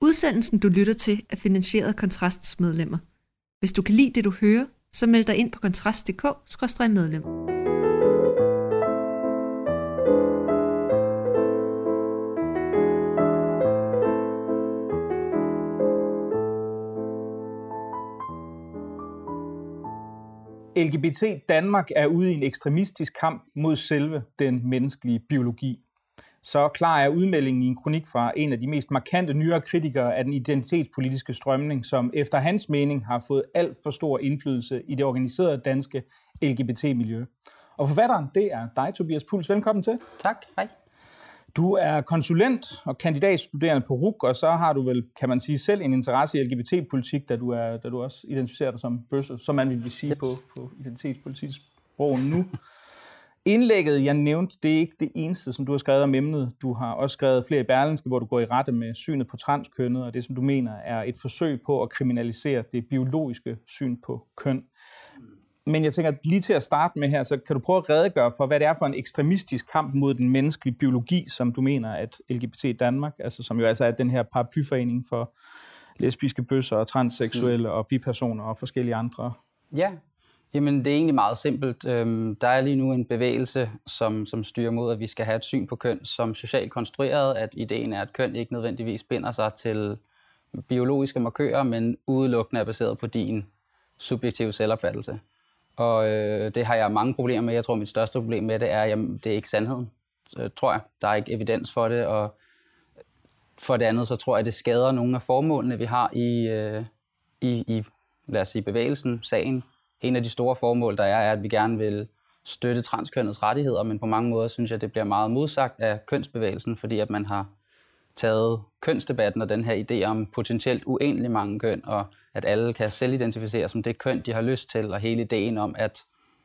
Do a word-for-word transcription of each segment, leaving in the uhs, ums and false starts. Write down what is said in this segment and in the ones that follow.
Udsendelsen, du lytter til, er finansieret af Kontrasts medlemmer. Hvis du kan lide det, du hører, så meld dig ind på kontrast punktum d k skråstreg medlem. L G B T Danmark er ude i en ekstremistisk kamp mod selve den menneskelige biologi. Så klar er udmeldingen i en kronik fra en af de mest markante nyere kritikere af den identitetspolitiske strømning, som efter hans mening har fået alt for stor indflydelse i det organiserede danske L G B T-miljø. Og forfatteren, det er dig, Tobias Puls. Velkommen til. Tak, hej. Du er konsulent og kandidatstuderende på R U C, og så har du vel, kan man sige, selv en interesse i L G B T-politik, da du, er, da du også identificerer dig som bøsse, som man vil sige yep. på, på identitetspolitisk sprog nu. Indlægget, jeg nævnte, det er ikke det eneste, som du har skrevet om emnet. Du har også skrevet flere i Berlingske, hvor du går i rette med synet på transkønnet, og det, som du mener, er et forsøg på at kriminalisere det biologiske syn på køn. Men jeg tænker, lige til at starte med her, så kan du prøve at redegøre for, hvad det er for en ekstremistisk kamp mod den menneskelige biologi, som du mener, at L G B T Danmark, altså som jo altså er den her paraplyforening for lesbiske, bøsser og transseksuelle og bipersoner og forskellige andre. Ja, jamen det er egentlig meget simpelt. Der er lige nu en bevægelse, som, som styrer mod, at vi skal have et syn på køn som socialt konstrueret, at ideen er, at køn ikke nødvendigvis binder sig til biologiske markører, men udelukkende er baseret på din subjektive selvopfattelse. Og øh, det har jeg mange problemer med. Jeg tror, mit største problem med det er, at jamen, det er ikke sandheden, så, tror jeg. Der er ikke evidens for det, og for det andet, så tror jeg, at det skader nogle af formålene, vi har i, øh, i, i lad os sige, bevægelsen, sagen. En af de store formål, der er, er, at vi gerne vil støtte transkønnets rettigheder, men på mange måder synes jeg, at det bliver meget modsagt af kønsbevægelsen, fordi at man har taget kønsdebatten og den her idé om potentielt uendelig mange køn, og at alle kan selvidentificere som det køn, de har lyst til, og hele ideen om, at,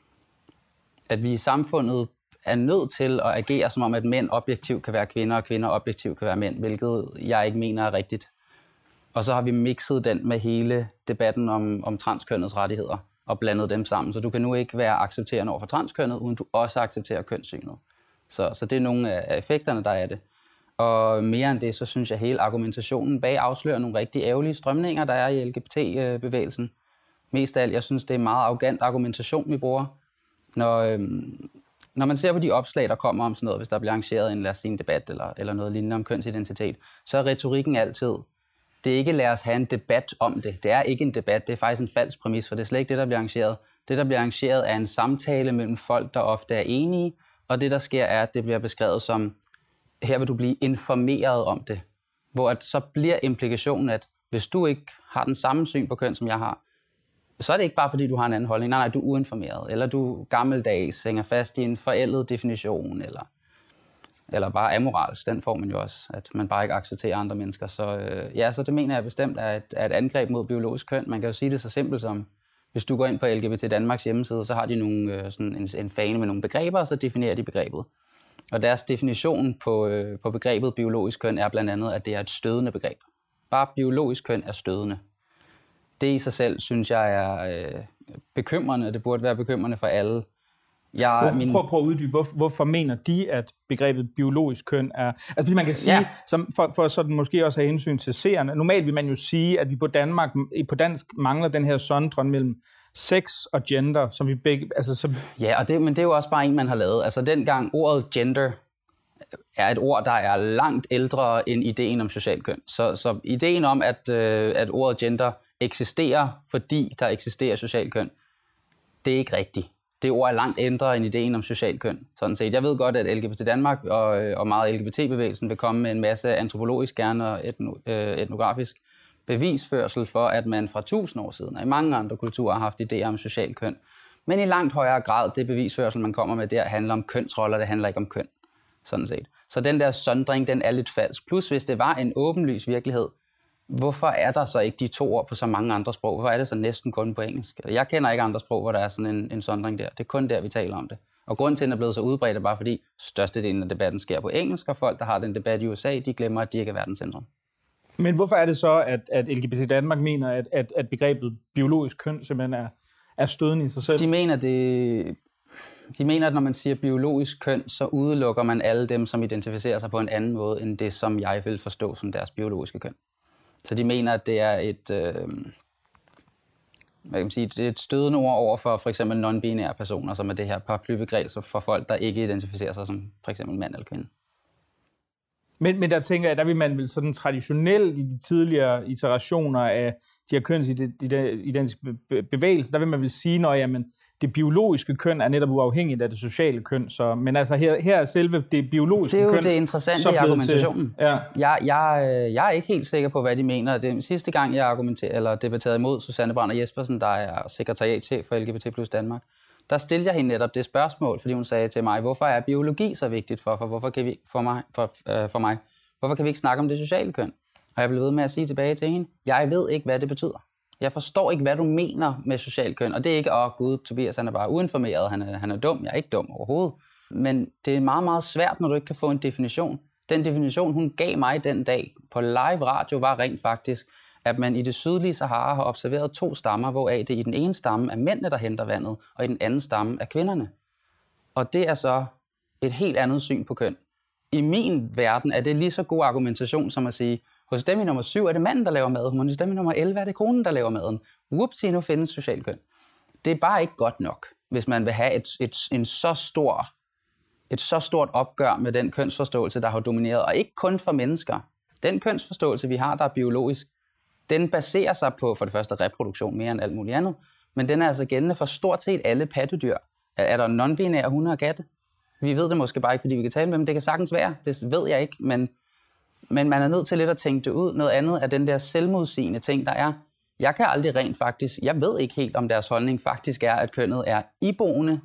at vi i samfundet er nødt til at agere som om, at mænd objektivt kan være kvinder, og kvinder objektivt kan være mænd, hvilket jeg ikke mener er rigtigt. Og så har vi mixet den med hele debatten om, om transkønnets rettigheder, og blandet dem sammen. Så du kan nu ikke være accepterende over for transkønnet, uden du også accepterer kønssynet. Så, så det er nogle af effekterne, der er det. Og mere end det, så synes jeg, at hele argumentationen bag afslører nogle rigtig ærgerlige strømninger, der er i L G B T-bevægelsen. Mest af alt, jeg synes, det er meget arrogant argumentation, vi bruger. Når, øhm, når man ser på de opslag, der kommer om sådan noget, hvis der bliver arrangeret en, lad os sige, en debat eller, eller noget lignende om kønsidentitet, så er retorikken altid, det er ikke lad os have en debat om det. Det er ikke en debat, det er faktisk en falsk præmis, for det er slet ikke det, der bliver arrangeret. Det, der bliver arrangeret, er en samtale mellem folk, der ofte er enige, og det, der sker, er, at det bliver beskrevet som, her vil du blive informeret om det. Hvor at så bliver implikationen, at hvis du ikke har den samme syn på køn, som jeg har, så er det ikke bare, fordi du har en anden holdning. Nej, nej, du er uinformeret. Eller du er gammeldags, hænger fast i en forældet definition, eller, eller bare amoralsk. Den får man jo også, at man bare ikke accepterer andre mennesker. Så øh, ja, så det mener jeg bestemt er et, er et angreb mod biologisk køn. Man kan jo sige det så simpelt som, hvis du går ind på L G B T Danmarks hjemmeside, så har de nogle, øh, sådan en, en fane med nogle begreber, og så definerer de begrebet. Og deres definition på, øh, på begrebet biologisk køn er blandt andet, at det er et stødende begreb. Bare biologisk køn er stødende. Det i sig selv, synes jeg, er øh, bekymrende. Det burde være bekymrende for alle. Jeg, hvorfor, min... prøv, prøv at uddybe. Hvorfor, hvorfor mener de, at begrebet biologisk køn er... Altså, fordi man kan sige, ja. som, for, for sådan måske også have hensyn til seerne. Normalt vil man jo sige, at vi på Danmark, på dansk mangler den her sondren mellem sex og gender, som vi begge... Altså, som... Ja, og det, men det er jo også bare en, man har lavet. Altså dengang ordet gender er et ord, der er langt ældre end ideen om social køn. Så, så ideen om, at, øh, at ordet gender eksisterer, fordi der eksisterer social køn, det er ikke rigtigt. Det ord er langt ældre end ideen om social køn, sådan set. Jeg ved godt, at L G B T Danmark og, og meget L G B T-bevægelsen vil komme med en masse antropologisk gerne og etno, øh, etnografisk bevisførsel for, at man fra tusind år siden og i mange andre kulturer har haft idéer om social køn. Men i langt højere grad, det bevisførsel, man kommer med der, handler om kønsroller, det handler ikke om køn, sådan set. Så den der sondring, den er lidt falsk. Plus, hvis det var en åbenlys virkelighed, hvorfor er der så ikke de to ord på så mange andre sprog? Hvorfor er det så næsten kun på engelsk? Jeg kender ikke andre sprog, hvor der er sådan en, en sondring der. Det er kun der, vi taler om det. Og grunden til, at den er blevet så udbredt, er bare fordi størstedelen af debatten sker på engelsk, og folk, der har den debat i U S A, de glemmer, at de ikke er verdenscentrum. Men hvorfor er det så, at, at L G B T Danmark mener, at, at, at begrebet biologisk køn simpelthen er, er stødende i sig selv? De mener, det, de mener, at når man siger biologisk køn, så udelukker man alle dem, som identificerer sig på en anden måde, end det, som jeg vil forstå som deres biologiske køn. Så de mener, at det er et, øh, hvad kan man sige, det er et stødende ord over for for eksempel non-binære personer, som er det her paraplybegreb for folk, der ikke identificerer sig som for eksempel mand eller kvinde. Men, men der tænker jeg, der vil man vel sådan traditionelt i de tidligere iterationer af de her kønsidentiske bevægelser, der vil man vel sige, at jamen, det biologiske køn er netop uafhængigt af det sociale køn. Så, men altså her, her er selve det biologiske køn... Det er jo køn, det interessante i argumentationen. Til, ja. jeg, jeg, jeg er ikke helt sikker på, hvad de mener. Det sidste gang, jeg argumenterede eller debatterede imod Susanne Brander Jespersen, der er sekretariatchef for L G B T plus Danmark, der stillede jeg hende netop det spørgsmål, fordi hun sagde til mig, hvorfor er biologi så vigtigt for, for, hvorfor kan vi, for, mig, for, øh, for mig? Hvorfor kan vi ikke snakke om det sociale køn? Og jeg blev ved med at sige tilbage til hende, jeg ved ikke, hvad det betyder. Jeg forstår ikke, hvad du mener med social køn. Og det er ikke, åh oh, gud, Tobias han er bare uinformeret, han er, han er dum. Jeg er ikke dum overhovedet. Men det er meget, meget svært, når du ikke kan få en definition. Den definition, hun gav mig den dag på live radio, var rent faktisk, at man i det sydlige Sahara har observeret to stammer, hvoraf det i den ene stamme er mændene, der henter vandet, og i den anden stamme er kvinderne. Og det er så et helt andet syn på køn. I min verden er det lige så god argumentation som at sige, hos dem i nummer syv er det manden, der laver mad, hos dem i nummer elleve er det konen, der laver maden. Whoopsie, nu findes social køn. Det er bare ikke godt nok, hvis man vil have et, et, en så stor, et så stort opgør med den kønsforståelse, der har domineret, og ikke kun for mennesker. Den kønsforståelse, vi har, der er biologisk, den baserer sig på for det første reproduktion mere end alt muligt andet, men den er altså gældende for stort set alle pattedyr. Er der non-binære hunde og katte? Vi ved det måske bare ikke, fordi vi kan tale med dem. Det kan sagtens være, det ved jeg ikke, men, men man er nødt til lidt at tænke det ud. Noget andet er den der selvmodsigende ting, der er. Jeg kan aldrig rent faktisk, jeg ved ikke helt, om deres holdning faktisk er, at kønnet er iboende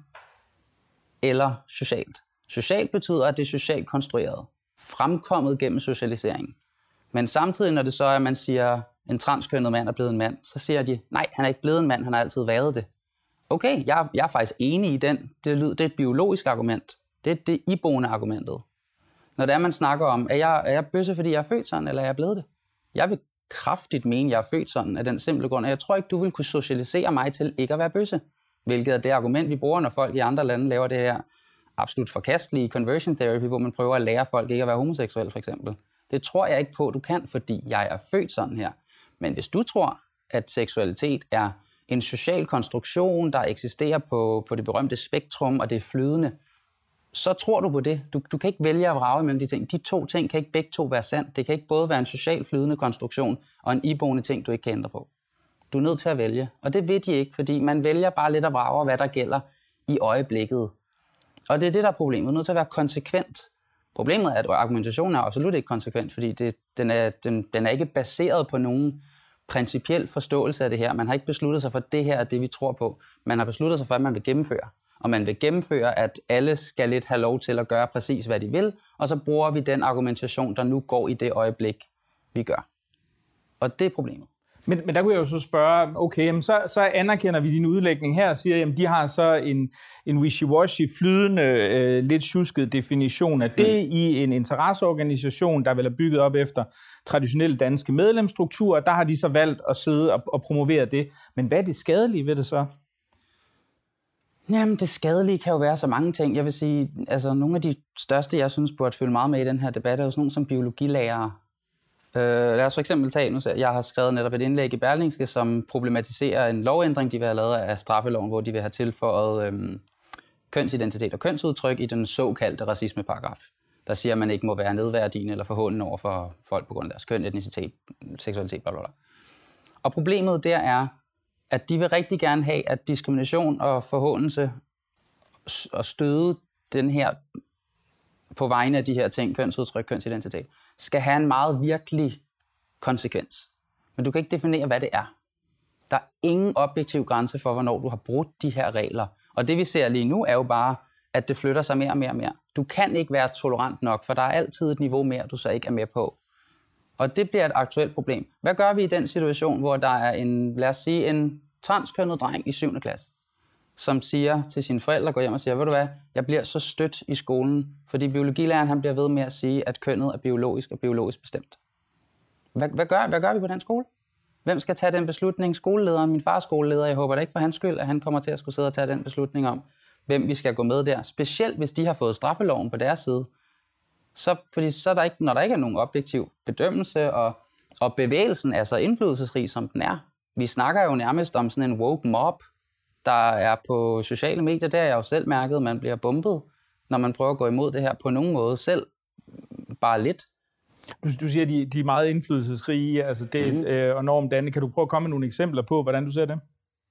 eller socialt. Socialt betyder, at det er socialt konstrueret, fremkommet gennem socialisering. Men samtidig, når det så er, at man siger, en transkønnet mand er blevet en mand, så siger de, nej, han er ikke blevet en mand, han har altid været det. Okay, jeg, jeg er faktisk enig i den. Det, det er et biologisk argument. Det er det iboende argumentet. Når det er, man snakker om, er jeg, er jeg bøsse, fordi jeg er født sådan, eller er jeg blevet det? Jeg vil kraftigt mene, at jeg er født sådan, af den simple grund, at jeg tror ikke, du vil kunne socialisere mig til ikke at være bøsse. Hvilket er det argument, vi bruger, når folk i andre lande laver det her absolut forkastelige conversion therapy, hvor man prøver at lære folk ikke at være homoseksuelle, for eksempel. Det tror jeg ikke på, du kan, fordi jeg er født sådan her. Men hvis du tror, at seksualitet er en social konstruktion, der eksisterer på, på det berømte spektrum, og det er flydende, så tror du på det. Du, du kan ikke vælge at vrage mellem de ting. De to ting kan ikke begge to være sandt. Det kan ikke både være en social flydende konstruktion og en iboende ting, du ikke kan ændre på. Du er nødt til at vælge, og det ved de ikke, fordi man vælger bare lidt at vrage, hvad der gælder i øjeblikket. Og det er det, der er problemet. Du er nødt til at være konsekvent. Problemet er, at argumentationen er absolut ikke konsekvent, fordi det, den, er, den, den er ikke baseret på nogen principiel forståelse af det her. Man har ikke besluttet sig for, at det her er det, vi tror på. Man har besluttet sig for, at man vil gennemføre. Og man vil gennemføre, at alle skal lidt have lov til at gøre præcis, hvad de vil, og så bruger vi den argumentation, der nu går i det øjeblik, vi gør. Og det er problemet. Men, men der kunne jeg jo så spørge, okay, jamen så, så anerkender vi din udlægning her og siger, at de har så en, en wishy-washy, flydende, øh, lidt tjusket definition af det mm. i en interesseorganisation, der vel er bygget op efter traditionelle danske medlemsstrukturer. Der har de så valgt at sidde og, og promovere det. Men hvad er det skadelige ved det så? Jamen, det skadelige kan jo være så mange ting. Jeg vil sige, altså nogle af de største, jeg synes burde følge meget med i den her debat, er jo sådan nogle som biologilærere. Uh, lad os for eksempel tage, nu jeg har skrevet netop et indlæg i Berlingske, som problematiserer en lovændring, de vil have lavet af straffeloven, hvor de vil have tilføjet øhm, kønsidentitet og kønsudtryk i den såkaldte racismeparagraf. Der siger, at man ikke må være nedværdigende eller forhåndende over for folk på grund af deres køn, etnicitet, seksualitet, bla bla bla. Og problemet der er, at de vil rigtig gerne have, at diskrimination og forhåndelse og støde den her på vegne af de her ting, kønsudtryk, kønsidentitet, skal have en meget virkelig konsekvens. Men du kan ikke definere, hvad det er. Der er ingen objektiv grænse for, hvornår du har brudt de her regler. Og det vi ser lige nu er jo bare, at det flytter sig mere og mere og mere. Du kan ikke være tolerant nok, for der er altid et niveau mere, du så ikke er med på. Og det bliver et aktuelt problem. Hvad gør vi i den situation, hvor der er en, lad os sige, en transkønnet dreng i syvende klasse, som siger til sine forældre, går hjem og siger, ved du hvad, jeg bliver så stødt i skolen, fordi biologilæreren han bliver ved med at sige, at kønnet er biologisk og biologisk bestemt. Hvad, hvad, gør, hvad gør vi på den skole? Hvem skal tage den beslutning? Skolelederen, min fars skoleleder, jeg håber da ikke for hans skyld, at han kommer til at skulle sidde og tage den beslutning om, hvem vi skal gå med der. Specielt hvis de har fået straffeloven på deres side. Så, fordi så er der ikke, når der ikke er nogen objektiv bedømmelse, og, Og bevægelsen er så indflydelsesrig, som den er. Vi snakker jo nærmest om sådan en woke mob, der er på sociale medier. Der er jeg jo selv mærket, at man bliver bumpet, når man prøver at gå imod det her på nogen måde selv. Bare lidt. Du, du siger, at de, de er meget indflydelsesrige, altså det, mm-hmm. øh, og normdannende. Kan du prøve at komme med nogle eksempler på, hvordan du ser det?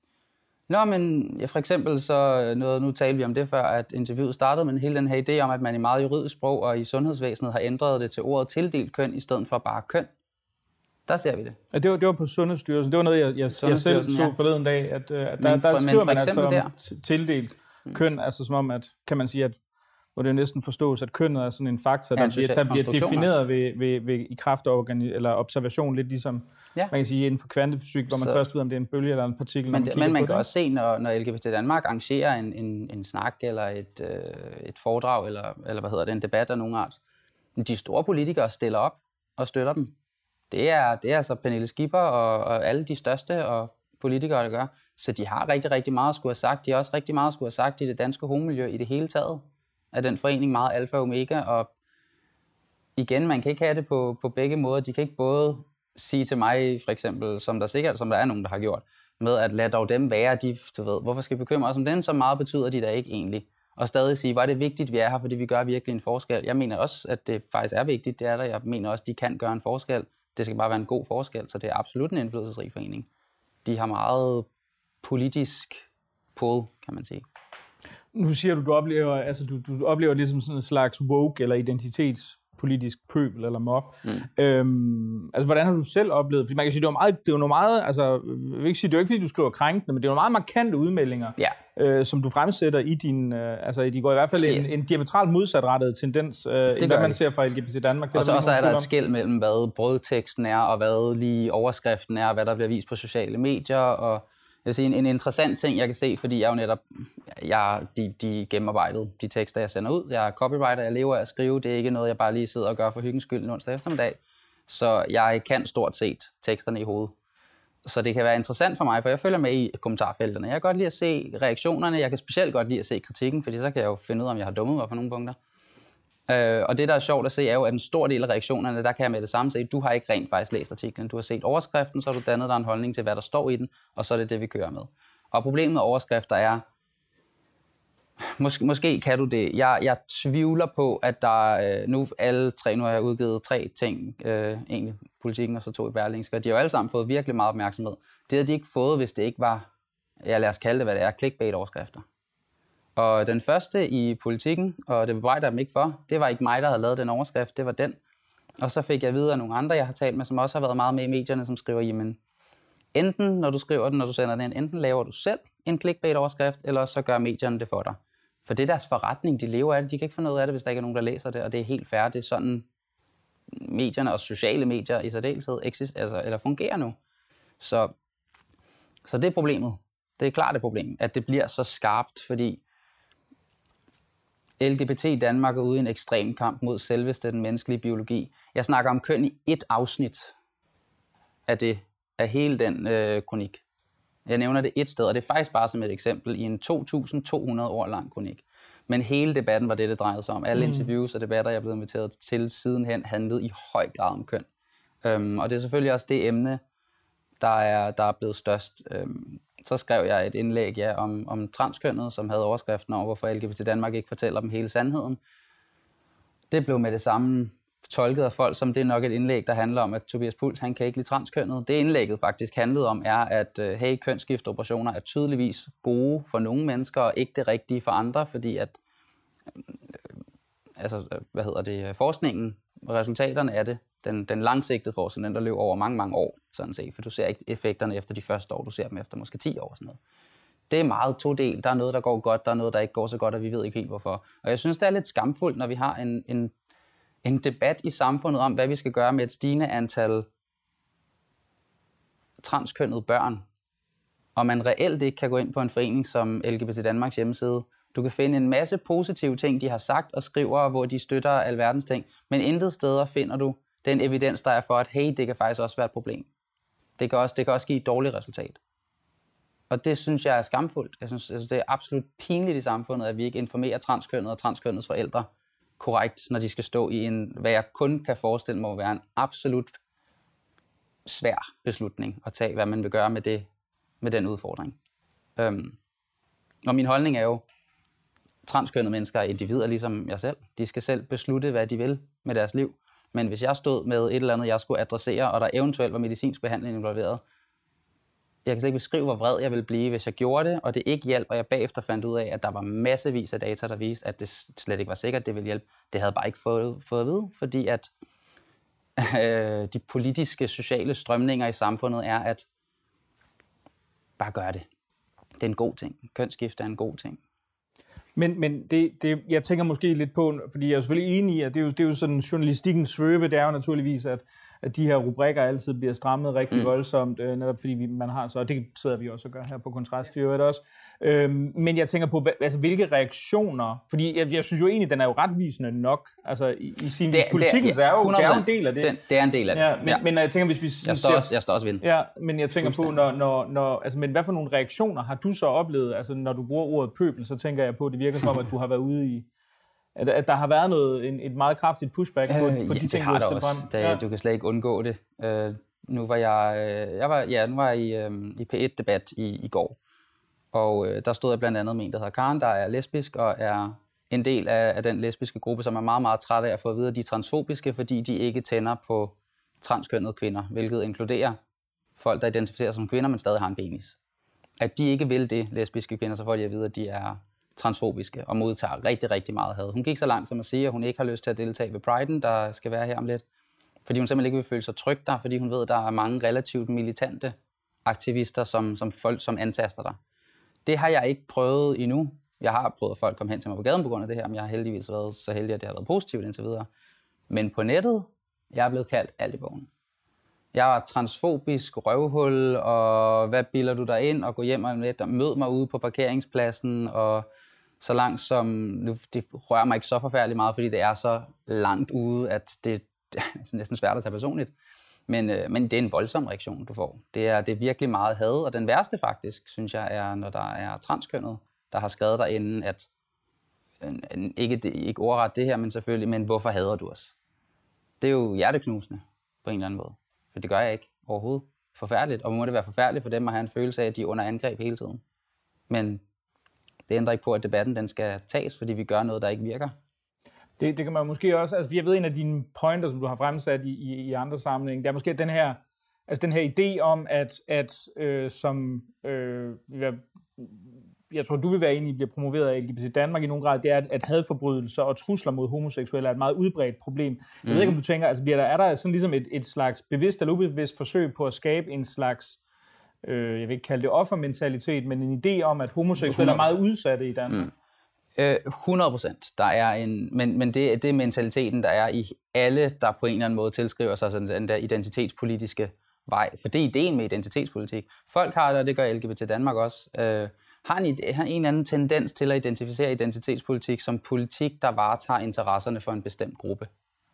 Nå, men ja, for eksempel så noget, nu talte vi om det før, at interviewet startede, men hele den her idé om, at man i meget juridisk sprog og i sundhedsvæsenet har ændret det til ordet tildelt køn, i stedet for bare køn. Der ser vi det. Ja, det, var, det var på Sundhedsstyrelsen. Det var noget, jeg, jeg, jeg selv så ja. forleden dag, at, at der, men for, der skriver man altså om der. tildelt køn, altså som om, at kan man sige, at hvor det næsten forstås, at kønnet er sådan en faktor, ja, der, bliver, der bliver defineret ved, ved, ved, i kraft af organi- eller observation, lidt ligesom ja. man kan sige inden for kvantefysik, hvor man så, først ved, om det er en bølge eller en partikel, men, når man Men man kan det. også se, når, når L G B T Danmark arrangerer en, en, en snak, eller et, øh, et foredrag, eller, eller hvad hedder det, en debat af nogen art. De store politikere stiller op og støtter dem. Det er, det er altså Pernille Skipper og, og alle de største og politikere, der gør. Så de har rigtig, rigtig meget at skulle have sagt. De har også rigtig meget at skulle have sagt i det danske homomiljø i det hele taget. Er den forening meget alfa og omega, og igen, man kan ikke have det på, på begge måder. De kan ikke både sige til mig, for eksempel, som der sikkert, som der er nogen, der har gjort, med at lade dog dem være, de, du ved, hvorfor skal vi bekymre os om den, så meget betyder de da ikke egentlig. Og stadig sige, var det vigtigt, vi er her, fordi vi gør virkelig en forskel. Jeg mener også, at det faktisk er vigtigt, det er der. Jeg mener også, de kan gøre en forskel. Det skal bare være en god forskel, så det er absolut en indflydelsesrig forening. De har meget politisk pull, kan man sige. Nu siger du, du oplever, altså du, du oplever det som sådan en slags woke eller identitetspolitisk pøbel eller mob. Mm. Øhm, altså, hvordan har du selv oplevet? Fordi man kan sige, det er meget, det er jo meget, altså, jeg vil ikke sige, det er jo ikke, fordi du skriver krænkende, men det er jo meget markante udmeldinger, ja. øh, som du fremsætter i din, øh, altså, de går i hvert fald yes. en, en diametralt modsatrettet tendens, øh, end hvad man ser fra L G B T Danmark. Og så er, er der et skel mellem, hvad brødteksten er, og hvad lige overskriften er, og hvad der bliver vist på sociale medier, og jeg vil sige, en, en interessant ting, jeg kan se, fordi jeg jo netop, jeg, de, de gennemarbejdet, de tekster, jeg sender ud. Jeg er copywriter, jeg lever af at skrive. Det er ikke noget, jeg bare lige sidder og gør for hyggens skyld en onsdag eftermiddag. Så jeg kan stort set teksterne i hovedet. Så det kan være interessant for mig, for jeg følger med i kommentarfelterne. Jeg kan godt lide at se reaktionerne. Jeg kan specielt godt lide at se kritikken, fordi så kan jeg jo finde ud af, om jeg har dummet mig på nogle punkter. Øh, og det, der er sjovt at se, er jo, at en stor del af reaktionerne, der kan jeg med det samme se, du har ikke rent faktisk læst artiklen. Du har set overskriften, så har du dannet dig en holdning til, hvad der står i den, og så er det det, vi kører med. Og problemet med overskrifter er, måske, måske kan du det. Jeg, jeg tvivler på, at der nu alle tre, nu har jeg udgivet tre ting, øh, egentlig Politikken og så to i Berlingske, de har jo alle sammen fået virkelig meget opmærksomhed. Det havde de ikke fået, hvis det ikke var, ja, lad os kalde det, hvad det er, clickbait-overskrifter. Og den første i Politikken, og det bebrejder dem ikke for, det var ikke mig, der havde lavet den overskrift, det var den. Og så fik jeg videre af nogle andre, jeg har talt med, som også har været meget med i medierne, som skriver, jamen, enten når du skriver den, når du sender den, enten laver du selv en clickbait-overskrift, eller så gør medierne det for dig. For det er deres forretning, de lever af det, de kan ikke få noget af det, hvis der ikke er nogen, der læser det, og det er helt fair, det er sådan, medierne og sociale medier i særdeleshed exist, altså, eller fungerer nu. Så, så det er problemet. Det er klart et problem, at det bliver så skarpt, fordi L G B T i Danmark er ude i en ekstrem kamp mod selveste den menneskelige biologi. Jeg snakker om køn i et afsnit af, det, af hele den øh, kronik. Jeg nævner det et sted, og det er faktisk bare som et eksempel i en to tusind to hundrede ord lang kronik. Men hele debatten var det, det drejede sig om. Alle mm. interviews og debatter, jeg er blevet inviteret til sidenhen, handlede i høj grad om køn. Um, og det er selvfølgelig også det emne, der er, der er blevet størst. Um, så skrev jeg et indlæg ja, om, om transkønnet, som havde overskriften over, hvorfor L G B T Danmark ikke fortæller dem hele sandheden. Det blev med det samme tolket af folk, som det er nok et indlæg, der handler om, at Tobias Puls, han kan ikke lide transkønnet. Det indlægget faktisk handlede om, er, at hey, kønsskiftoperationer er tydeligvis gode for nogle mennesker, og ikke det rigtige for andre, fordi at, øh, altså, hvad hedder det, forskningen, resultaterne af det, den, den langsigtede forskning, den der løber over mange, mange år, sådan set, for du ser ikke effekterne efter de første år, du ser dem efter måske ti år og sådan noget. Det er meget todelt. Der er noget, der går godt, der er noget, der ikke går så godt, og vi ved ikke helt hvorfor. Og jeg synes, det er lidt skamfuldt, når vi har en, en en debat i samfundet om, hvad vi skal gøre med et stigende antal transkønnede børn, og man reelt ikke kan gå ind på en forening som L G B T Danmarks hjemmeside. Du kan finde en masse positive ting, de har sagt og skriver, hvor de støtter alverdens ting, men intet steder finder du den evidens, der er for, at hey, det kan faktisk også være et problem. Det kan også, det kan også give et dårligt resultat. Og det synes jeg er skamfuldt. Jeg synes, jeg synes, det er absolut pinligt i samfundet, at vi ikke informerer transkønnede og transkønnedes forældre korrekt, når de skal stå i en, hvad jeg kun kan forestille mig at være en absolut svær beslutning at tage, hvad man vil gøre med, det, med den udfordring. Øhm, og min holdning er jo, transkønnede mennesker er individer ligesom jeg selv. De skal selv beslutte, hvad de vil med deres liv. Men hvis jeg stod med et eller andet, jeg skulle adressere, og der eventuelt var medicinsk behandling involveret, jeg kan slet ikke beskrive, hvor vred jeg ville blive, hvis jeg gjorde det, og det ikke hjalp, og jeg bagefter fandt ud af, at der var massevis af data, der viste, at det slet ikke var sikkert, at det ville hjælpe. Det havde jeg bare ikke fået, fået at vide, fordi at øh, de politiske, sociale strømninger i samfundet er, at bare gør det. Det er en god ting. Kønsskifte er en god ting. Men, men det, det, jeg tænker måske lidt på, fordi jeg er selvfølgelig enig i, at det er jo, det er jo sådan journalistikkens svøbe, det er jo naturligvis, at, at de her rubrikker altid bliver strammet rigtig mm. voldsomt, øh, netop fordi vi, man har så, og det sidder vi også og gør her på Kontrast i øvrigt også. Øhm, men jeg tænker på, altså, hvilke reaktioner, fordi jeg, jeg synes jo egentlig, den er jo retvisende nok, altså i, i sin det, politikken, så er jo, det er jo en del af det. Den, det er en del af det. Ja, men, ja. men når jeg tænker, hvis vi... Jeg står også, jeg står også ved. Ja, men jeg tænker på, når, når, når, altså, men hvad for nogle reaktioner har du så oplevet, altså når du bruger ordet pøbel, så tænker jeg på, at det virker som om, at du har været ude i, at, at der har været noget, en, et meget kraftigt pushback på, øh, på de ja, ting, du har stillet frem. Det, ja. Du kan slet ikke undgå det. Uh, nu var jeg, jeg var, ja, nu var jeg i, um, i P et-debat i, i går, og uh, der stod jeg blandt andet med en, der hedder Karen, der er lesbisk og er en del af, af den lesbiske gruppe, som er meget, meget træt af at få at vide, at de er transfobiske, fordi de ikke tænder på transkønnede kvinder, hvilket inkluderer folk, der identificerer sig som kvinder, men stadig har en penis. At de ikke vil det, lesbiske kvinder, så får de at vide, at de er transfobiske og modtager rigtig, rigtig meget had. Hun gik så langt som at sige, at hun ikke har lyst til at deltage ved Pride'en, der skal være her om lidt, fordi hun simpelthen ikke vil føle sig tryg der, fordi hun ved, at der er mange relativt militante aktivister, som, som folk, som antaster dig. Det har jeg ikke prøvet endnu. Jeg har prøvet, at folk kom hen til mig på gaden på grund af det her, men jeg har heldigvis været så heldig, at det har været positivt indtil videre. Men på nettet, jeg er blevet kaldt alt i bogen. Jeg var transfobisk røvhul, og hvad bilder du dig ind, og gå hjem og lidt og mød mig ude på parkeringspladsen, og så langt som, nu, det rører mig ikke så forfærdeligt meget, fordi det er så langt ude, at det, det er næsten svært at tage personligt. Men, øh, men det er en voldsom reaktion, du får. Det er, det er virkelig meget had, og den værste faktisk, synes jeg, er, når der er transkønnet, der har skrevet derinde, at øh, ikke, ikke ordret det her, men selvfølgelig, men hvorfor hader du os? Det er jo hjerteknusende på en eller anden måde. For det gør jeg ikke overhovedet. Forfærdeligt. Og må det være forfærdeligt for dem at have en følelse af, at de er under angreb hele tiden. Men det ændrer ikke på, at debatten den skal tages, fordi vi gør noget, der ikke virker. Det, det kan man måske også... Altså, jeg ved, en af dine pointer, som du har fremsat i, i, i andre sammenhænge, det er måske den her, altså den her idé om, at, at øh, som... Øh, jeg tror, du vil være enig i, bliver promoveret af L G B T Danmark i nogen grad, det er, at hadforbrydelser og trusler mod homoseksuelle er et meget udbredt problem. Jeg mm. ved ikke, om du tænker, altså bliver der, er der sådan ligesom et, et slags bevidst eller ubevidst forsøg på at skabe en slags, øh, jeg vil ikke kalde det offermentalitet, men en idé om, at homoseksuelle hundrede procent er meget udsatte i Danmark? Mm. Øh, hundrede procent. Der er en, men, men det, det er mentaliteten, der er i alle, der på en eller anden måde tilskriver sig sådan den der identitetspolitiske vej. For det er ideen med identitetspolitik. Folk har det, og det gør L G B T Danmark også, øh, har en, har en eller anden tendens til at identificere identitetspolitik som politik, der varetager interesserne for en bestemt gruppe.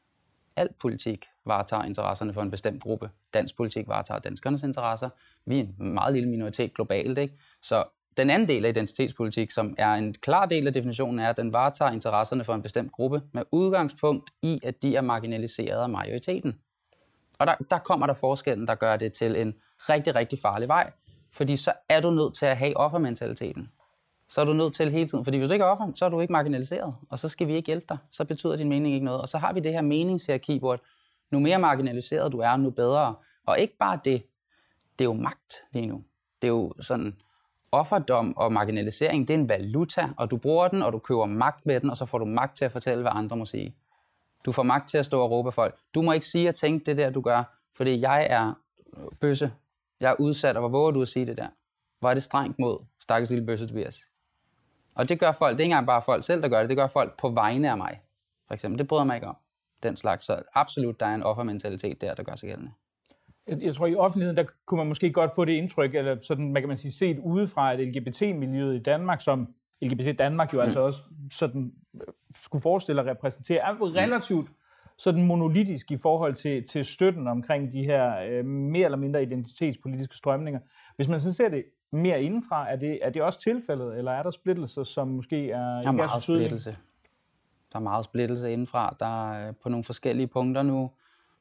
Al politik varetager interesserne for en bestemt gruppe. Dansk politik varetager danskernes interesser. Vi er en meget lille minoritet globalt, ikke? Så den anden del af identitetspolitik, som er en klar del af definitionen, er, at den varetager interesserne for en bestemt gruppe med udgangspunkt i, at de er marginaliseret af majoriteten. Og der, der kommer der forskellen, der gør det til en rigtig, rigtig farlig vej. Fordi så er du nødt til at have offermentaliteten. Så er du nødt til hele tiden. Fordi hvis du ikke er offer, så er du ikke marginaliseret. Og så skal vi ikke hjælpe dig. Så betyder din mening ikke noget. Og så har vi det her meningshierarki, hvor nu mere marginaliseret du er, nu bedre. Og ikke bare det. Det er jo magt lige nu. Det er jo sådan, offerdom og marginalisering, det er en valuta. Og du bruger den, og du køber magt med den, og så får du magt til at fortælle, hvad andre må sige. Du får magt til at stå og råbe folk. Du må ikke sige og tænke det der, du gør. Fordi jeg er bøsse. Jeg er udsat, og hvor våger du at sige det der? Hvor er det strengt mod stakkels lille bøsse Tobias? Og det gør folk, det er ikke engang bare folk selv, der gør det, det gør folk på vegne af mig, for eksempel. Det bryder mig ikke om, den slags. Så absolut, der er en offermentalitet der, der gør sig gældende. Jeg, jeg tror, i offentligheden, der kunne man måske godt få det indtryk, eller sådan, man kan man sige, set udefra, at L G B T-miljøet i Danmark, som L G B T Danmark jo mm. altså også sådan, skulle forestille at repræsentere, er relativt sådan monolitisk i forhold til, til støtten omkring de her øh, mere eller mindre identitetspolitiske strømninger. Hvis man så ser det mere indenfra, er det, er det også tilfældet, eller er der splittelser, som måske er... Der er meget splittelse. Der er meget splittelse indenfra. Der er på nogle forskellige punkter nu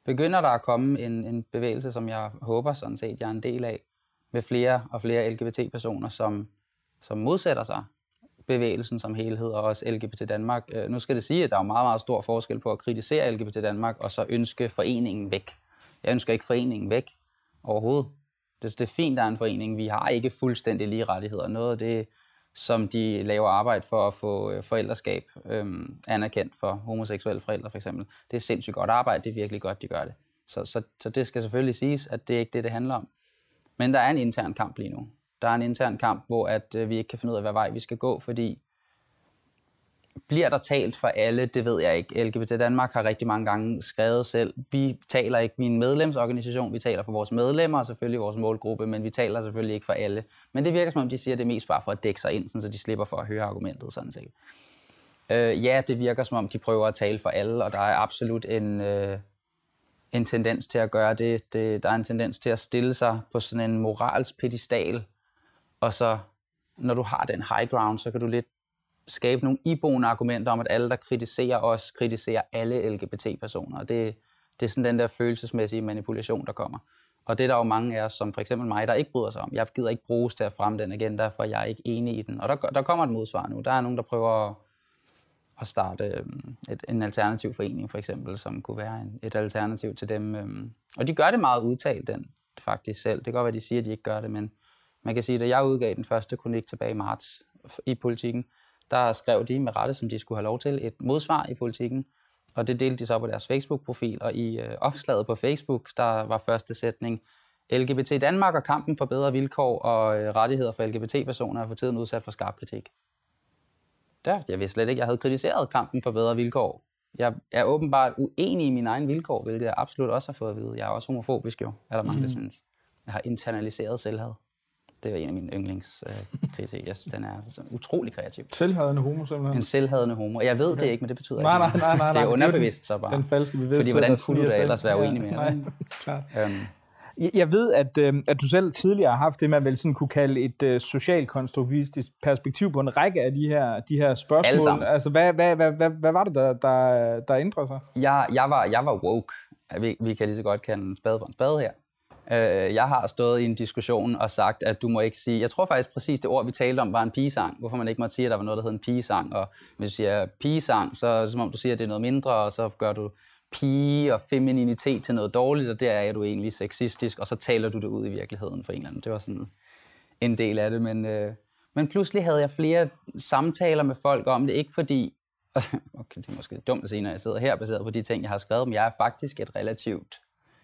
begynder der at komme en, en bevægelse, som jeg håber sådan set, jeg er en del af, med flere og flere L G B T-personer, som, som modsætter sig bevægelsen som helhed, og også L G B T Danmark. Øh, nu skal det sige, at der er meget, meget stor forskel på at kritisere L G B T Danmark, og så ønske foreningen væk. Jeg ønsker ikke foreningen væk overhovedet. Det, det er fint, der er en forening. Vi har ikke fuldstændig lige rettigheder. Noget af det, som de laver arbejde for at få forældreskab øhm, anerkendt for homoseksuelle forældre for eksempel, det er sindssygt godt arbejde. Det er virkelig godt, de gør det. Så, så, så det skal selvfølgelig siges, at det er ikke det, det handler om. Men der er en intern kamp lige nu. Der er en intern kamp, hvor at, øh, vi ikke kan finde ud af, hvad vej vi skal gå, fordi bliver der talt for alle, det ved jeg ikke. L G B T Danmark har rigtig mange gange skrevet selv. Vi taler ikke, min medlemsorganisation, vi taler for vores medlemmer og selvfølgelig vores målgruppe, men vi taler selvfølgelig ikke for alle. Men det virker som om, de siger det mest bare for at dække sig ind, så de slipper for at høre argumentet sådan set. Øh, ja, det virker som om, de prøver at tale for alle, og der er absolut en, øh, en tendens til at gøre det. det. Der er en tendens til at stille sig på sådan en moralsk pedestal, og så når du har den high ground, så kan du lidt skabe nogle iboende argumenter om, at alle, der kritiserer os, kritiserer alle L G B T-personer. Det, det er sådan den der følelsesmæssige manipulation, der kommer. Og det er der jo mange af os, som for eksempel mig, der ikke bryder sig om. Jeg gider ikke bruges til at fremme den agenda, for jeg er ikke enig i den. Og der, der kommer et modsvar nu. Der er nogen, der prøver at, at starte et, en alternativ forening, for eksempel, som kunne være en, et alternativ til dem. Og de gør det meget udtalt, den faktisk selv. Det kan godt være, de siger, at de ikke gør det, men man kan sige, at da jeg udgav den første kronik tilbage i marts i Politikken, der skrev de med rette, som de skulle have lov til, et modsvar i Politikken, og det delte de så på deres Facebook-profil, og i øh, opslaget på Facebook, der var første sætning, L G B T Danmark og kampen for bedre vilkår og øh, rettigheder for L G B T-personer er for tiden udsat for skarp kritik. Der, jeg vidste slet ikke, jeg havde kritiseret kampen for bedre vilkår. Jeg er åbenbart uenig i mine egne vilkår, hvilket jeg absolut også har fået at vide. Jeg er også homofobisk jo, er der mange, mm. der synes. Jeg har internaliseret selvhad. Det er en af mine yndlingskriser. Øh, jeg synes, den er altså utrolig kreativ. Selvhadende homo, simpelthen? En selvhadende homo. Jeg ved okay. det ikke, men det betyder nej, ikke. Nej, nej, nej. Det er underbevidst så bare. Den falske bevidsthed. Fordi hvordan kunne du da ellers være uenig med? Ja, nej, klart. Um. Jeg ved, at, øh, at du selv tidligere har haft det, man vel sådan kunne kalde et øh, socialkonstruktivistisk perspektiv på en række af de her, de her spørgsmål. Altså, hvad, hvad, hvad, hvad, hvad var det, der, der, der ændrede sig? Jeg, jeg, var, jeg var woke. Vi, vi kan lige så godt kalde en spade for en spade her. Jeg har stået i en diskussion og sagt, at du må ikke sige... Jeg tror faktisk præcis det ord, vi talte om, var en pigesang. Hvorfor man ikke måtte sige, at der var noget, der hed en pigesang. Og hvis du siger pigesang, så er det som om, du siger, at det er noget mindre, og så gør du pige og femininitet til noget dårligt, og der er du egentlig sexistisk, og så taler du det ud i virkeligheden for en eller anden. Det var sådan en del af det, men, øh, men pludselig havde jeg flere samtaler med folk om det, ikke fordi... Okay, det er måske lidt dumt at sige, når jeg sidder her, baseret på de ting, jeg har skrevet, men jeg er faktisk et relativt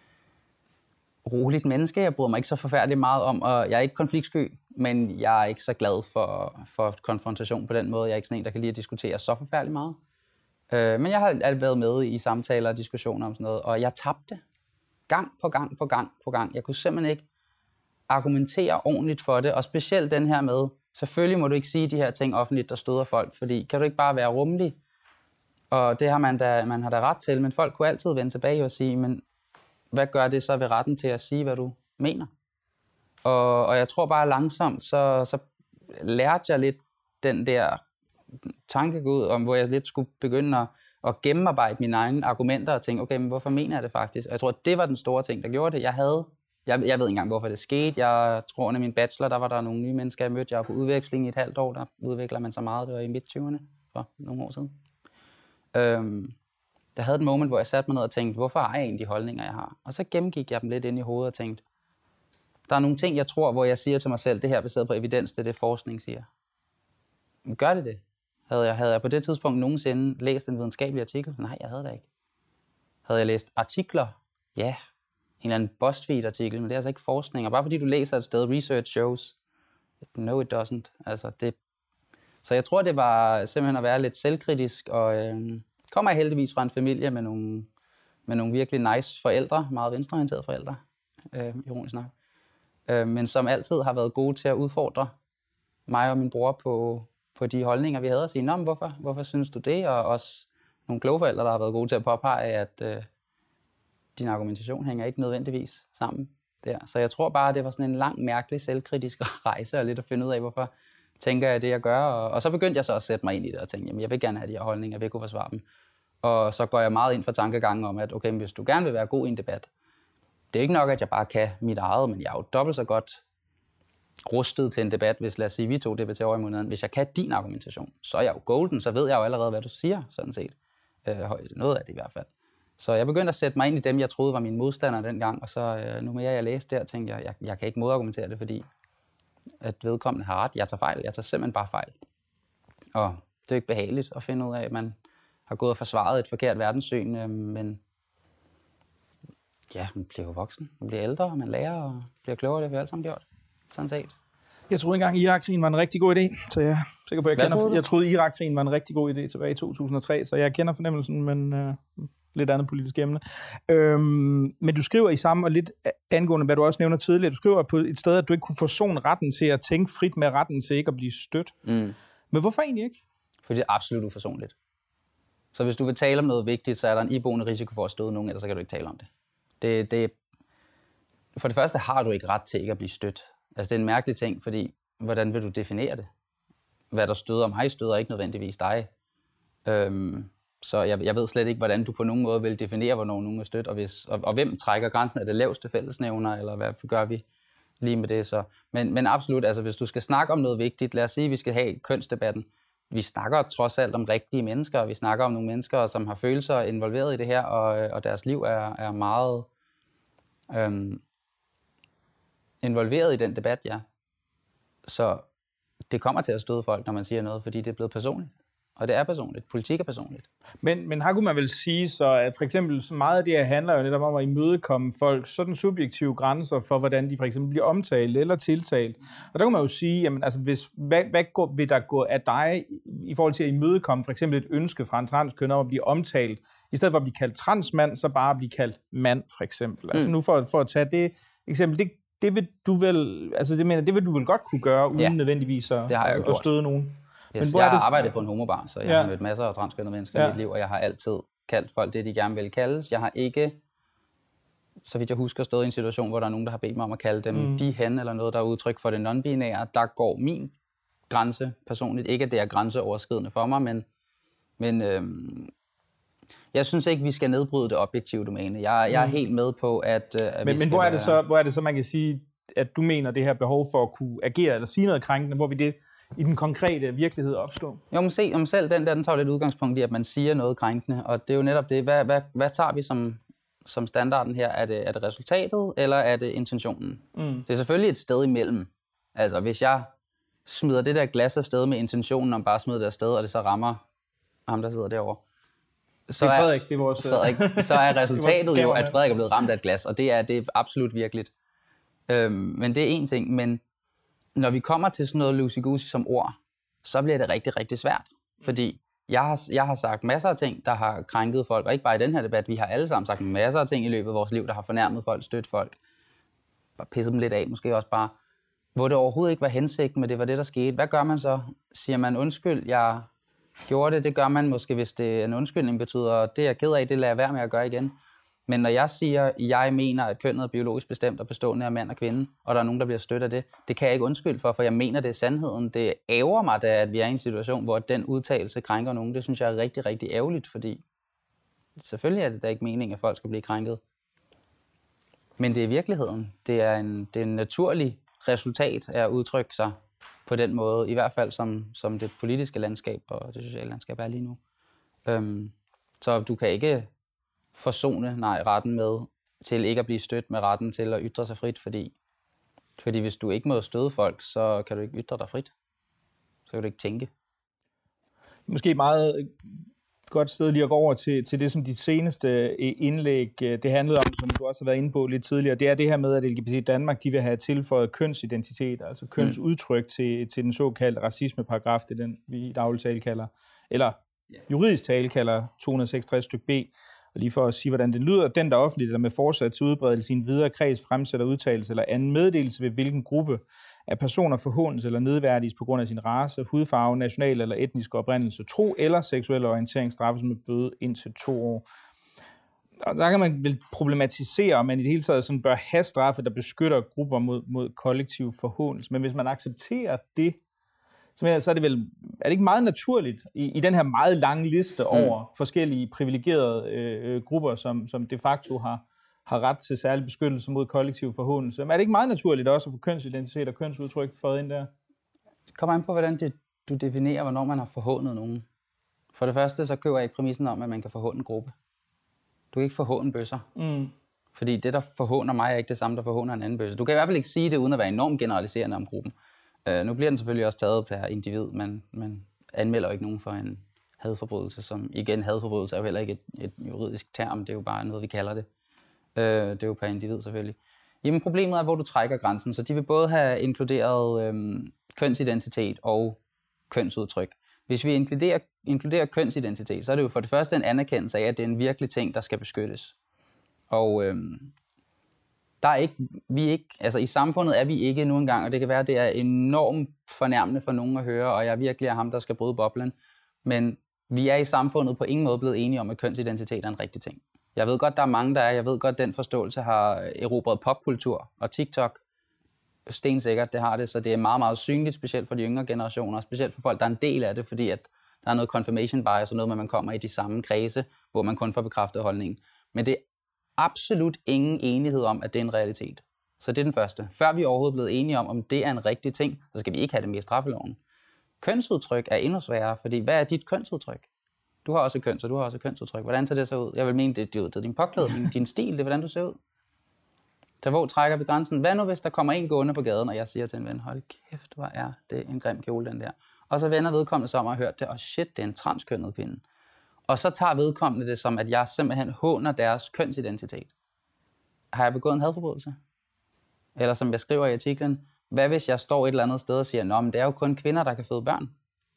roligt menneske. Jeg bryder mig ikke så forfærdeligt meget om, og jeg er ikke konfliktsky, men jeg er ikke så glad for, for konfrontation på den måde. Jeg er ikke sådan en, der kan lide at diskutere så forfærdeligt meget. Øh, men jeg har været med i samtaler og diskussioner om sådan noget, og jeg tabte gang på gang på gang på gang. Jeg kunne simpelthen ikke argumentere ordentligt for det, og specielt den her med, selvfølgelig må du ikke sige de her ting offentligt, der støder folk, fordi kan du ikke bare være rummelig? Og det har man da, man har da ret til, men folk kunne altid vende tilbage og sige, men hvad gør det så ved retten til at sige, hvad du mener? Og, og jeg tror bare langsomt, så, så lærte jeg lidt den der tankegud om, hvor jeg lidt skulle begynde at, at gennemarbejde mine egne argumenter og tænke, okay, men hvorfor mener jeg det faktisk? Og jeg tror, det var den store ting, der gjorde det. Jeg havde, jeg, jeg ved ikke engang, hvorfor det skete. Jeg tror, under min bachelor, der var der nogle nye mennesker, jeg mødte. Jeg var på udveksling i et halvt år, der udvikler man så meget. Det var i midt-tyverne for nogle år siden. Øhm, Jeg havde et moment, hvor jeg satte mig ned og tænkte, hvorfor har jeg egentlig de holdninger, jeg har? Og så gennemgik jeg dem lidt ind i hovedet og tænkte, der er nogle ting, jeg tror, hvor jeg siger til mig selv, det her er baseret på evidens, det er det forskning siger. Men gør det det? Havde jeg, havde jeg på det tidspunkt nogensinde læst en videnskabelig artikel? Nej, jeg havde det ikke. Havde jeg læst artikler? Ja, en eller anden BuzzFeed-artikel, men det er altså ikke forskning. Og bare fordi du læser et sted, research shows, no it doesn't. Altså, det... Så jeg tror, det var simpelthen at være lidt selvkritisk, og øh, kommer jeg heldigvis fra en familie med nogle, med nogle virkelig nice forældre, meget venstreorienterede forældre, øh, ironisk nok, øh, men som altid har været gode til at udfordre mig og min bror på, på de holdninger, vi havde, og sige, nå, men hvorfor, hvorfor synes du det? Og også nogle kloge forældre, der har været gode til at påpege, at øh, din argumentation hænger ikke nødvendigvis sammen der. Så jeg tror bare, at det var sådan en lang, mærkelig, selvkritisk rejse, og lidt at finde ud af, hvorfor tænker jeg det, jeg gør. Og, og så begyndte jeg så at sætte mig ind i det, og tænke, jamen, jeg vil gerne have de her holdninger, jeg vil kunne forsvare dem. Og så går jeg meget ind for tankegangen om, at okay, hvis du gerne vil være god i en debat, det er ikke nok, at jeg bare kan mit eget, men jeg er jo dobbelt så godt rustet til en debat, hvis lad os sige, vi to debatterer over i måneden. Hvis jeg kan din argumentation, så er jeg jo golden, så ved jeg jo allerede, hvad du siger, sådan set. Øh, noget af det i hvert fald. Så jeg begyndte at sætte mig ind i dem, jeg troede var mine modstandere dengang, og så øh, nu mere jeg læste der, tænkte jeg, jeg, jeg kan ikke modargumentere det, fordi at vedkommende har ret. Jeg tager fejl. Jeg tager simpelthen bare fejl. Og det er ikke behageligt at finde ud af, at man har gået og forsvaret et forkert verdenssyn, øh, men ja, man bliver jo voksen, man bliver ældre, man lærer og bliver klogere, det har vi alle sammen gjort. Sådan set. Jeg troede engang, at Irak-krigen var en rigtig god idé, så jeg er sikker på, at jeg Hvad kender... troede du? Jeg troede, at Irak-krigen var en rigtig god idé tilbage i to tusind og tre, så jeg kender fornemmelsen, men øh, lidt andet politisk emne. Øhm, men du skriver i samme, og lidt angående, hvad du også nævner tidligere, du skriver på et sted, at du ikke kunne forsone retten til at tænke frit med retten til ikke at blive stødt. Mm. Men hvorfor egentlig ikke? Fordi det er absolut uforsonligt. Så hvis du vil tale om noget vigtigt, så er der en iboende risiko for at støde nogen, ellers så kan du ikke tale om det. Det, det. For det første har du ikke ret til ikke at blive stødt. Altså det er en mærkelig ting, fordi hvordan vil du definere det? Hvad der støder mig, støder ikke nødvendigvis dig. Øhm, så jeg, jeg ved slet ikke, hvordan du på nogen måde vil definere, hvornår nogen er stødt, og, hvis, og, og hvem trækker grænsen af det laveste fællesnævner, eller hvad gør vi lige med det så. Men, men absolut, altså hvis du skal snakke om noget vigtigt, lad os sige, at vi skal have kønsdebatten. Vi snakker trods alt om rigtige mennesker, og vi snakker om nogle mennesker, som har følelser involveret i det her, og, og deres liv er, er meget øhm, involveret i den debat, ja. Så det kommer til at støde folk, når man siger noget, fordi det er blevet personligt. Og det er personligt. Politik er personligt. Men, men her kunne man vel sige så, at for eksempel så meget af det her handler jo netop om at imødekomme folk sådan subjektive grænser for, hvordan de for eksempel bliver omtalt eller tiltalt. Og der kunne man jo sige, jamen, altså, hvis, hvad, hvad går, vil der gå af dig i forhold til at imødekomme for eksempel et ønske fra en transkønner om at blive omtalt, i stedet for at blive kaldt transmand, så bare blive kaldt mand, for eksempel. Mm. Altså nu for, for at tage det eksempel, det, det vil du vel, altså det mener, det vil du vel godt kunne gøre, uden ja, nødvendigvis at, at støde nogen. Yes, men hvor jeg har arbejdet på en homobar, så jeg ja. har mødt masser af transkønnede mennesker ja. i mit liv, og jeg har altid kaldt folk det, de gerne vil kaldes. Jeg har ikke, så vidt jeg husker, stået i en situation, hvor der er nogen, der har bedt mig om at kalde dem mm. de, hen, eller noget, der er udtryk for det non-binære. Der går min grænse personligt. Ikke, at det er grænseoverskridende for mig, men, men øhm, jeg synes ikke, vi skal nedbryde det objektive domæne. Jeg, jeg er helt med på, at, at men, vi men hvor er det så, hvor er det så, man kan sige, at du mener det her behov for at kunne agere eller sige noget krænkende, hvor vi det i den konkrete virkelighed opstå? Jo, men se, om selv den der, den tager lidt udgangspunkt i, at man siger noget krænkende, og det er jo netop det, hvad, hvad, hvad tager vi som, som standarden her? Er det, er det resultatet, eller er det intentionen? Mm. Det er selvfølgelig et sted imellem. Altså, hvis jeg smider det der glas afsted med intentionen om bare at smide det afsted, og det så rammer ham, der sidder derovre, så det er Frederik, det er vores... Frederik, så er resultatet jo, at Frederik er blevet ramt af et glas, og det er, det er absolut virkeligt. Øhm, men det er en ting, men når vi kommer til sådan noget loosey-goosey som ord, så bliver det rigtig, rigtig svært. Fordi jeg har, jeg har sagt masser af ting, der har krænket folk, og ikke bare i den her debat, vi har alle sammen sagt masser af ting i løbet af vores liv, der har fornærmet folk, stødt folk, bare pisset dem lidt af, måske også bare, hvor det overhovedet ikke var hensigten, men det var det, der skete. Hvad gør man så? Siger man undskyld, jeg gjorde det? Det gør man måske, hvis det en undskyldning betyder, det er jeg ked af, det lader jeg være med at gøre igen. Men når jeg siger, jeg mener, at kønnet er biologisk bestemt og bestående af mand og kvinde, og der er nogen, der bliver stødt af det, det kan jeg ikke undskylde for, for jeg mener, det er sandheden. Det ærger mig da, at vi er i en situation, hvor den udtalelse krænker nogen. Det synes jeg er rigtig, rigtig ærgerligt, fordi selvfølgelig er det da ikke meningen, at folk skal blive krænket. Men det er virkeligheden. Det er en, det er en naturlig resultat af at udtrykke sig på den måde, i hvert fald som, som det politiske landskab og det sociale landskab er lige nu. Øhm, så du kan ikke forsone nej, retten med til ikke at blive stødt med retten til at ytre sig frit, fordi, fordi hvis du ikke må støde folk, så kan du ikke ytre dig frit. Så kan du ikke tænke. Måske meget godt sted lige at gå over til, til det, som dit seneste indlæg, det handlede om, som du også har været inde på lidt tidligere, det er det her med, at L G B T Danmark, de vil have tilføjet kønsidentitet, altså kønsudtryk mm. til, til den såkaldte racismeparagraf, det er den, vi i daglig tale kalder, eller juridisk tale kalder to hundrede og seksogtres stykke B. Og lige for at sige, hvordan det lyder, den der offentligt eller med forsat til udbredelse i en videre kreds fremsætter udtalelse eller anden meddelelse ved hvilken gruppe af personer forhåndes eller nedværdiges på grund af sin race, hudfarve, national eller etnisk oprindelse, tro eller seksuel orientering straffes med bøde indtil to år. Og så kan man vel problematisere, om man i det hele taget sådan bør have straffe, der beskytter grupper mod, mod kollektiv forhåndelse. Men hvis man accepterer det, Så, så er det vel, er det ikke meget naturligt i, i den her meget lange liste over mm. forskellige privilegerede øh, grupper, som, som de facto har, har ret til særlig beskyttelse mod kollektiv forhåndelse? Men er det ikke meget naturligt også at få kønsidentitet og kønsudtryk fået ind der? Det kommer an på, hvordan det, du definerer, hvornår man har forhånet nogen. For det første, så køber jeg ikke præmissen om, at man kan forhåne en gruppe. Du kan ikke forhåne bøsser. Mm. Fordi det, der forhåner mig, er ikke det samme, der forhåner en anden bøsse. Du kan i hvert fald ikke sige det, uden at være enormt generaliserende om gruppen. Uh, nu bliver den selvfølgelig også taget per individ, men man anmelder jo ikke nogen for en hadforbrydelse, som igen, hadforbrydelse er jo heller ikke et, et juridisk term, det er jo bare noget, vi kalder det. Uh, det er jo per individ selvfølgelig. Jamen problemet er, hvor du trækker grænsen, så de vil både have inkluderet øhm, kønsidentitet og kønsudtryk. Hvis vi inkluderer, inkluderer kønsidentitet, så er det jo for det første en anerkendelse af, at det er en virkelig ting, der skal beskyttes. Og øhm, der er ikke, vi ikke, altså i samfundet er vi ikke nu engang, og det kan være, at det er enormt fornærmende for nogen at høre, og jeg virkelig er ham, der skal bryde boblen. Men vi er i samfundet på ingen måde blevet enige om, at kønsidentitet er en rigtig ting. Jeg ved godt, der er mange, der er. Jeg ved godt, at den forståelse har erobret popkultur og TikTok. Stensikkert, det har det, så det er meget, meget synligt, specielt for de yngre generationer, specielt for folk, der er en del af det, fordi at der er noget confirmation bias og noget med, at man kommer i de samme kredse, hvor man kun får bekræftet holdningen. Men det er absolut ingen enighed om, at det er en realitet. Så det er den første. Før vi overhovedet er blevet enige om, om det er en rigtig ting, så skal vi ikke have det med i straffeloven. Kønsudtryk er endnu sværere, fordi hvad er dit kønsudtryk? Du har også et køn, så du har også et kønsudtryk. Hvordan ser det så ud? Jeg vil mene, det, det er din påklædning, din stil, det er, hvordan du ser ud. Så hvor trækker vi grænsen? Hvad nu, hvis der kommer en gående på gaden, og jeg siger til en ven, hold kæft, hvor er det en grim kjole, den der. Og så vender vedkommende sig om og har hørt det, og shit, det er en transkønnet kvinde. Og så tager vedkommende det som, at jeg simpelthen håner deres kønsidentitet. Har jeg begået en hadforbrydelse? Eller som jeg skriver i artiklen, hvad hvis jeg står et eller andet sted og siger, nå, men det er jo kun kvinder, der kan føde børn.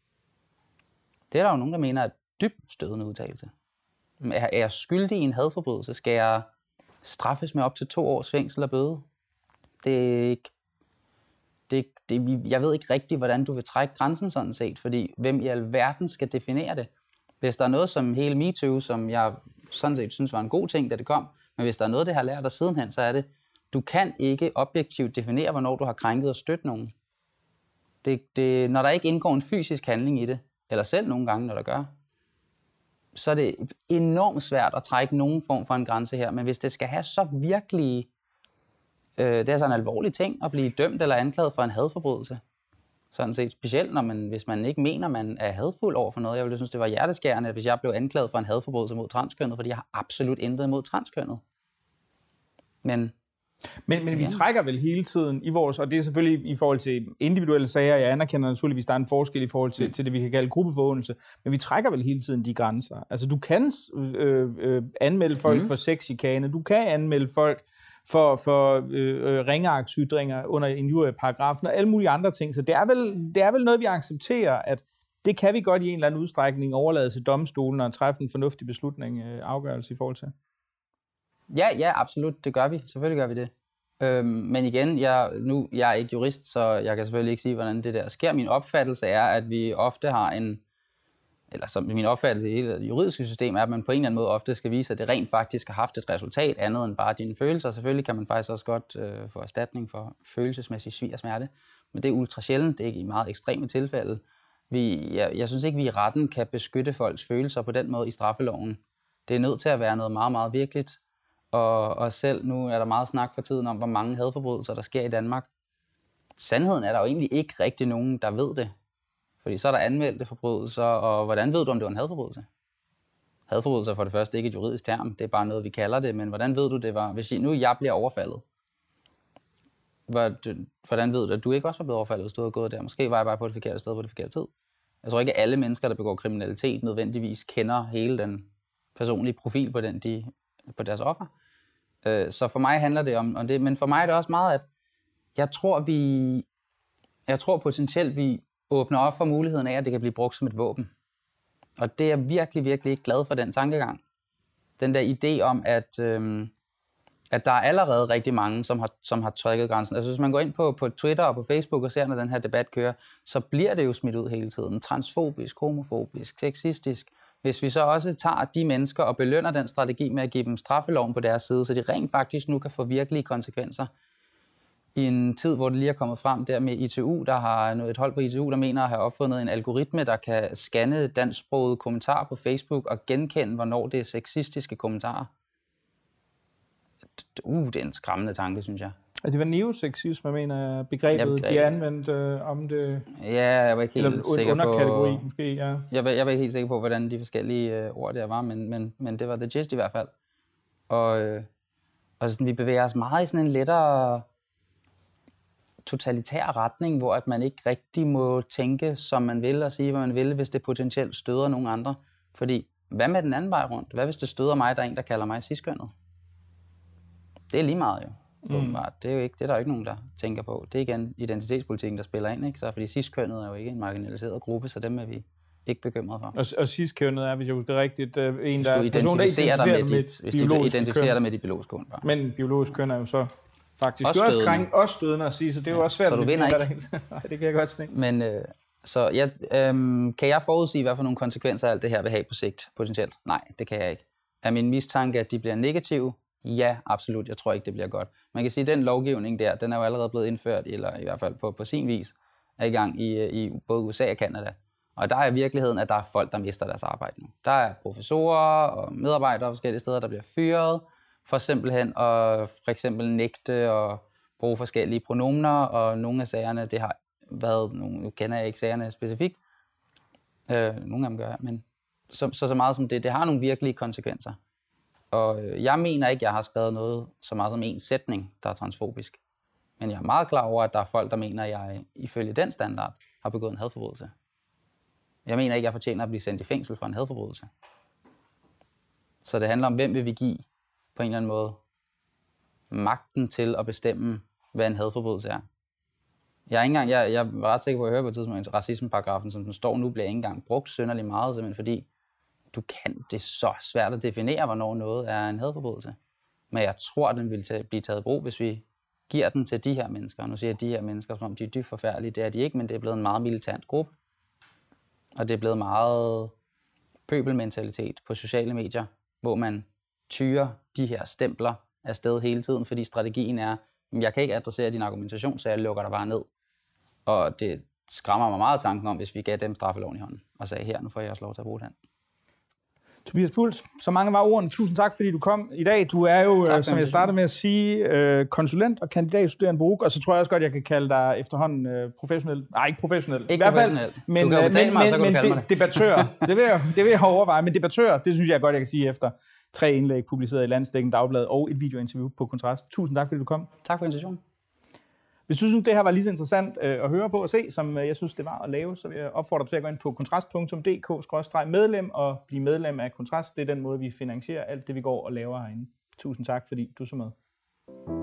Det er der jo nogen, der mener er dybt stødende udtalelse. Er jeg skyldig i en hadforbrydelse? Skal jeg straffes med op til to års fængsel og bøde? Det er ikke... Det, det, jeg ved ikke rigtigt, hvordan du vil trække grænsen sådan set, fordi hvem i alverden skal definere det? Hvis der er noget som hele MeToo, som jeg sådan set synes var en god ting, da det kom, men hvis der er noget, det har lært dig sidenhen, så er det, du kan ikke objektivt definere, hvornår du har krænket og stødt nogen. Det, det, når der ikke indgår en fysisk handling i det, eller selv nogle gange, når der gør, så er det enormt svært at trække nogen form for en grænse her. Men hvis det skal have så virkelig, øh, det er så en alvorlig ting at blive dømt eller anklaget for en hadforbrydelse, sådan set specielt, når man, hvis man ikke mener, man er hadfuld over for noget. Jeg ville synes, det var hjerteskærende, hvis jeg blev anklaget for en hadforbrydelse mod transkønnet, fordi jeg har absolut intet imod transkønnet. Men Men, men vi ja. trækker vel hele tiden i vores, og det er selvfølgelig i forhold til individuelle sager, jeg anerkender naturligvis, der er en forskel i forhold til, mm. til det, vi kan kalde gruppeforhåndelse, men vi trækker vel hele tiden de grænser. Altså du kan øh, øh, anmelde folk mm. for sexchikane, du kan anmelde folk for, for øh, ringeagtsytringer under injurieparagrafen og alle mulige andre ting, så det er, vel, det er vel noget, vi accepterer, at det kan vi godt i en eller anden udstrækning overlade til domstolen og træffe en fornuftig beslutning, øh, afgørelse i forhold til. Ja, ja, absolut. Det gør vi. Selvfølgelig gør vi det. Øhm, men igen, jeg, nu, jeg er ikke jurist, så jeg kan selvfølgelig ikke sige, hvordan det der sker. Min opfattelse er, at vi ofte har en, eller som min opfattelse i hele det juridiske system er, at man på en eller anden måde ofte skal vise, at det rent faktisk har haft et resultat andet end bare dine følelser. Selvfølgelig kan man faktisk også godt øh, få erstatning for følelsesmæssig svig og smerte, men det er ultra sjældent. Det er ikke i meget ekstreme tilfælde. Vi, jeg, jeg synes ikke, vi i retten kan beskytte folks følelser på den måde i straffeloven. Det er nødt til at være noget meget, meget virkeligt. Og, og selv nu er der meget snak for tiden om, hvor mange hadforbrydelser der sker i Danmark. Sandheden er der jo egentlig ikke rigtig nogen, der ved det. Fordi så er der anmeldte forbrydelser, og hvordan ved du, om det var en hadforbrydelse? Hadforbrydelser er for det første ikke et juridisk term, det er bare noget, vi kalder det, men hvordan ved du, det var, hvis nu jeg bliver overfaldet? Hvordan ved du, at du ikke også var blevet overfaldet, hvis du havde gået der? Måske var jeg bare på det forkerte sted på det forkerte tid. Jeg tror ikke, at alle mennesker, der begår kriminalitet, nødvendigvis kender hele den personlige profil på, den, de, på deres offer. Så for mig handler det om, om det, men for mig er det også meget, at jeg tror, vi, jeg tror potentielt, vi åbner op for muligheden af, at det kan blive brugt som et våben. Og det er jeg virkelig, virkelig ikke glad for, den tankegang. Den der idé om, at, øhm, at der er allerede rigtig mange, som har, som har trykket grænsen. Altså hvis man går ind på, på Twitter og på Facebook og ser, når den her debat kører, så bliver det jo smidt ud hele tiden. Transfobisk, homofobisk, sexistisk. Hvis vi så også tager de mennesker og belønner den strategi med at give dem straffeloven på deres side, så de rent faktisk nu kan få virkelige konsekvenser, i en tid, hvor det lige er kommet frem der med I T U, der har et hold på I T U, der mener at have opfundet en algoritme, der kan scanne dansksprogede kommentarer på Facebook og genkende, hvornår det er sexistiske kommentarer. Uh, det er en skræmmende tanke, synes jeg. Og det var neoseksisme, jeg mener, begrebet, ja, de anvendte øh, om det. Ja, jeg var ikke helt eller sikker på... underkategori, måske, ja. Jeg var, jeg var ikke helt sikker på, hvordan de forskellige øh, ord der var, men, men, men det var the gist i hvert fald. Og, øh, og sådan, vi bevæger os meget i sådan en lettere totalitær retning, hvor at man ikke rigtig må tænke, som man vil, og sige, hvad man vil, hvis det potentielt støder nogen andre. Fordi, hvad med den anden vej rundt? Hvad hvis det støder mig, der er en, der kalder mig ciskønnet? Det er lige meget jo. Mm. Det er jo ikke, det er der jo ikke nogen, der tænker på. Det er igen identitetspolitikken, der spiller ind, ikke? Så fordi ciskønnet er jo ikke en marginaliseret gruppe, så dem er vi ikke bekymrede for. Og, og ciskønnet er, hvis jeg husker rigtigt, en, hvis der du identificerer dig med, dit, med hvis du identificerer dig med dit biologiske køn. Men biologisk køn er jo så faktisk også også krænk, også stødende at sige, så det er jo også svært. Så du vinder ikke. Nej, det kan jeg godt tænke. Men øh, så ja, øh, kan jeg forudsige, hvad for nogle konsekvenser alt det her vil have på sigt, potentielt? Nej, det kan jeg ikke. Er min mistanke, at de bliver negative? Ja, absolut. Jeg tror ikke, det bliver godt. Man kan sige, at den lovgivning der, den er jo allerede blevet indført, eller i hvert fald på, på sin vis, er i gang i, i både U S A og Canada. Og der er virkeligheden, at der er folk, der mister deres arbejde nu. Der er professorer og medarbejdere forskellige steder, der bliver fyret, for simpelthen at for eksempel nægte og bruge forskellige pronomener, og nogle af sagerne, det har været, nu kender jeg ikke sagerne specifikt, øh, nogle af dem gør jeg, men så, så, så meget som det, det har nogle virkelige konsekvenser. Og jeg mener ikke, jeg har skrevet noget så meget som en sætning, der er transfobisk. Men jeg er meget klar over, at der er folk, der mener, at jeg ifølge den standard har begået en hadforbrydelse. Jeg mener ikke, jeg fortjener at blive sendt i fængsel for en hadforbrydelse. Så det handler om, hvem vil vi give på en eller anden måde magten til at bestemme, hvad en hadforbrydelse er. Jeg er, ikke engang, jeg, jeg var ret sikker på at høre på et tidspunkt, at racismeparagrafen, som den står nu, bliver ikke engang brugt synderligt meget, simpelthen fordi du kan, det er så svært at definere, hvornår noget er en hadforbrydelse. Men jeg tror, den vil tage, blive taget i brug, hvis vi giver den til de her mennesker. Nu siger jeg de her mennesker, som om de er dybt forfærdelige. Det er de ikke, men det er blevet en meget militant gruppe. Og det er blevet meget pøbelmentalitet på sociale medier, hvor man tyrer de her stempler afsted hele tiden, fordi strategien er, at jeg kan ikke adressere din argumentation, så jeg lukker dig bare ned. Og det skræmmer mig meget tanken om, hvis vi gav dem straffeloven i hånden og sagde, her, nu får jeg også lov til at bruge den. Tobias Puls, så mange var ordene. Tusind tak, fordi du kom i dag. Du er jo, tak, som jeg startede med at sige, konsulent og kandidatstuderende på R U C, og så tror jeg også godt, jeg kan kalde dig efterhånden professionel. Nej, ikke professionel. Ikke I hvert fald, professionel. Men, du kan jo betale mig, men, så kan men, du kalde men mig det. Debattør, det vil, jeg, det vil jeg overveje, men debattør, det synes jeg godt, jeg kan sige efter tre indlæg publiceret i Landsdækkende Dagblad og et videointerview på Kontrast. Tusind tak, fordi du kom. Tak for invitationen. Hvis du synes, det her var lige så interessant øh, at høre på og se, som øh, jeg synes, det var at lave, så vil jeg opfordre dig til at gå ind på kontrast punktum d k skråstreg medlem og blive medlem af Kontrast. Det er den måde, vi finansierer alt det, vi går og laver herinde. Tusind tak, fordi du så med.